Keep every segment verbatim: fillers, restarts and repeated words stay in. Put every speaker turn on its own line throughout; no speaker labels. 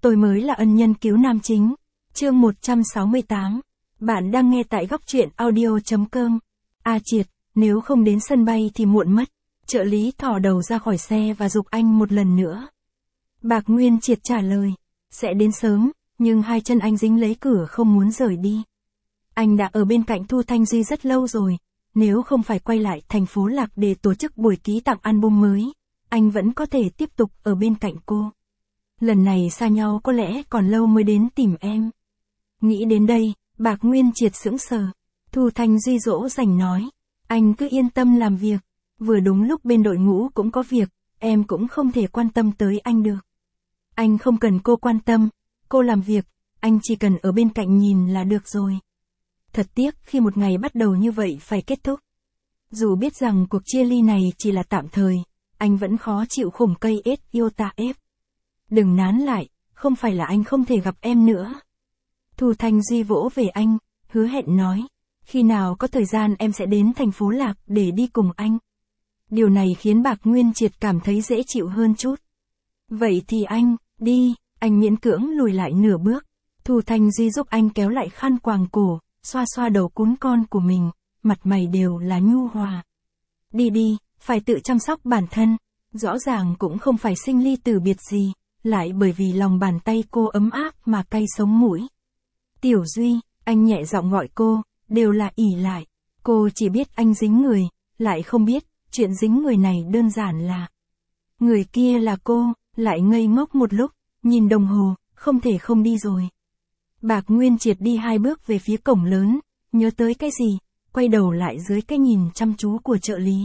Tôi mới là ân nhân cứu nam chính. Chương một trăm sáu mươi tám. Bạn đang nghe tại góc truyện audio chấm com. A Triệt, nếu không đến sân bay thì muộn mất. Trợ lý thò đầu ra khỏi xe và giục anh một lần nữa. Bạc Nguyên Triệt trả lời. Sẽ đến sớm, nhưng hai chân anh dính lấy cửa không muốn rời đi. Anh đã ở bên cạnh Thu Thanh Duy rất lâu rồi. Nếu không phải quay lại thành phố Lạc để tổ chức buổi ký tặng album mới, anh vẫn có thể tiếp tục ở bên cạnh cô. Lần này xa nhau có lẽ còn lâu mới đến tìm em. Nghĩ đến đây, Bạc Nguyên Triệt sững sờ. Thu Thanh Duy dỗ dành nói. Anh cứ yên tâm làm việc. Vừa đúng lúc bên đội ngũ cũng có việc, em cũng không thể quan tâm tới anh được. Anh không cần cô quan tâm, cô làm việc, anh chỉ cần ở bên cạnh nhìn là được rồi. Thật tiếc khi một ngày bắt đầu như vậy phải kết thúc. Dù biết rằng cuộc chia ly này chỉ là tạm thời, anh vẫn khó chịu khủng cây ết yêu ta ép. Đừng nán lại, không phải là anh không thể gặp em nữa. Thu Thanh Duy vỗ về anh, hứa hẹn nói. Khi nào có thời gian em sẽ đến thành phố Lạc để đi cùng anh. Điều này khiến Bạc Nguyên Triệt cảm thấy dễ chịu hơn chút. Vậy thì anh, đi, anh miễn cưỡng lùi lại nửa bước. Thu Thanh Duy giúp anh kéo lại khăn quàng cổ, xoa xoa đầu cún con của mình, mặt mày đều là nhu hòa. Đi đi, phải tự chăm sóc bản thân, rõ ràng cũng không phải sinh ly tử biệt gì, lại bởi vì lòng bàn tay cô ấm áp mà cay sống mũi. Tiểu Duy, anh nhẹ giọng gọi cô, đều là ỷ lại. Cô chỉ biết anh dính người, lại không biết, chuyện dính người này đơn giản là. Người kia là cô, lại ngây ngốc một lúc, nhìn đồng hồ, không thể không đi rồi. Bạc Nguyên Triệt đi hai bước về phía cổng lớn, nhớ tới cái gì, quay đầu lại dưới cái nhìn chăm chú của trợ lý.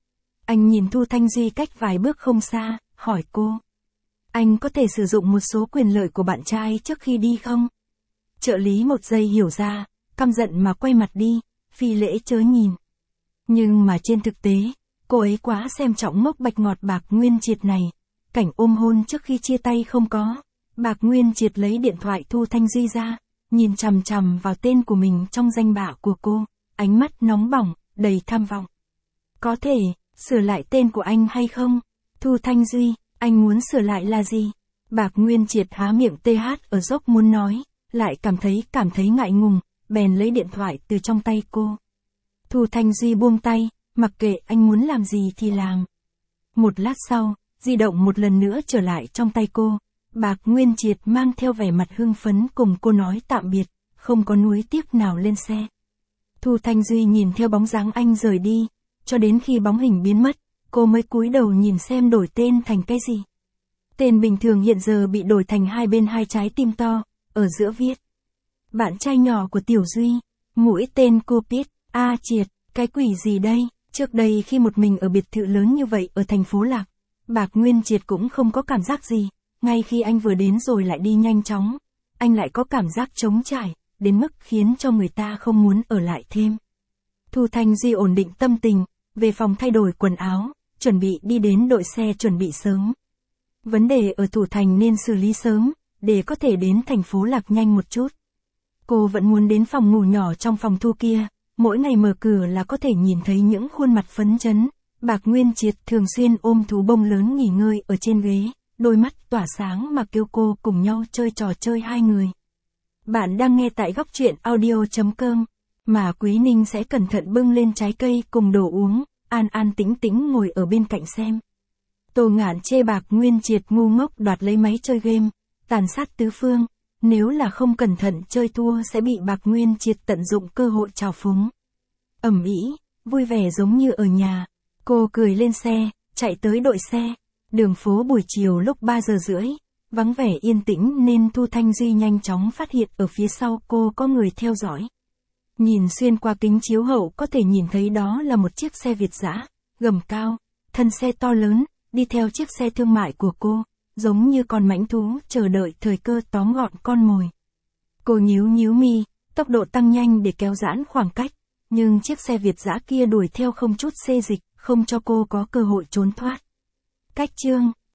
Anh nhìn Thu Thanh Duy cách vài bước không xa, hỏi cô. Anh có thể sử dụng một số quyền lợi của bạn trai trước khi đi không? Trợ lý một giây hiểu ra, căm giận mà quay mặt đi, phi lễ chớ nhìn. Nhưng mà trên thực tế, cô ấy quá xem trọng ngốc bạch ngọt Bạc Nguyên Triệt này. Cảnh ôm hôn trước khi chia tay không có. Bạc Nguyên Triệt lấy điện thoại Thu Thanh Duy ra, nhìn chằm chằm vào tên của mình trong danh bạ của cô, ánh mắt nóng bỏng, đầy tham vọng. Có thể, sửa lại tên của anh hay không? Thu Thanh Duy, anh muốn sửa lại là gì? Bạc Nguyên Triệt há miệng tê hát ở dốc muốn nói, lại cảm thấy cảm thấy ngại ngùng, bèn lấy điện thoại từ trong tay cô. Thu Thanh Duy buông tay, mặc kệ anh muốn làm gì thì làm. Một lát sau, di động một lần nữa trở lại trong tay cô. Bạc Nguyên Triệt mang theo vẻ mặt hưng phấn cùng cô nói tạm biệt, không có nuối tiếc nào lên xe. Thu Thanh Duy nhìn theo bóng dáng anh rời đi, cho đến khi bóng hình biến mất, cô mới cúi đầu nhìn xem đổi tên thành cái gì. Tên bình thường hiện giờ bị đổi thành hai bên hai trái tim to, ở giữa viết. Bạn trai nhỏ của Tiểu Duy, mũi tên Cupid, A Triệt, cái quỷ gì đây? Trước đây khi một mình ở biệt thự lớn như vậy ở thành phố Lạc, Bạc Nguyên Triệt cũng không có cảm giác gì. Ngay khi anh vừa đến rồi lại đi nhanh chóng, anh lại có cảm giác trống trải, đến mức khiến cho người ta không muốn ở lại thêm. Thu Thanh Duy ổn định tâm tình, về phòng thay đổi quần áo, chuẩn bị đi đến đội xe chuẩn bị sớm. Vấn đề ở Thủ Thành nên xử lý sớm, để có thể đến thành phố Lạc nhanh một chút. Cô vẫn muốn đến phòng ngủ nhỏ trong phòng thu kia, mỗi ngày mở cửa là có thể nhìn thấy những khuôn mặt phấn chấn. Bạc Nguyên Triệt thường xuyên ôm thú bông lớn nghỉ ngơi ở trên ghế. Đôi mắt tỏa sáng mà kêu cô cùng nhau chơi trò chơi hai người. Bạn đang nghe tại góc truyện audio chấm com, mà Quý Ninh sẽ cẩn thận bưng lên trái cây cùng đồ uống, an an tĩnh tĩnh ngồi ở bên cạnh xem. Tô Ngạn chê Bạc Nguyên Triệt ngu ngốc đoạt lấy máy chơi game, tàn sát tứ phương, nếu là không cẩn thận chơi thua sẽ bị Bạc Nguyên Triệt tận dụng cơ hội trào phúng. Ầm ĩ, vui vẻ giống như ở nhà, cô cười lên xe, chạy tới đội xe. Đường phố buổi chiều lúc ba giờ rưỡi, vắng vẻ yên tĩnh nên Thu Thanh Duy nhanh chóng phát hiện ở phía sau cô có người theo dõi. Nhìn xuyên qua kính chiếu hậu có thể nhìn thấy đó là một chiếc xe Việt dã, gầm cao, thân xe to lớn, đi theo chiếc xe thương mại của cô, giống như con mãnh thú chờ đợi thời cơ tóm gọn con mồi. Cô nhíu nhíu mi, tốc độ tăng nhanh để kéo giãn khoảng cách, nhưng chiếc xe Việt dã kia đuổi theo không chút xê dịch, không cho cô có cơ hội trốn thoát. Cách chương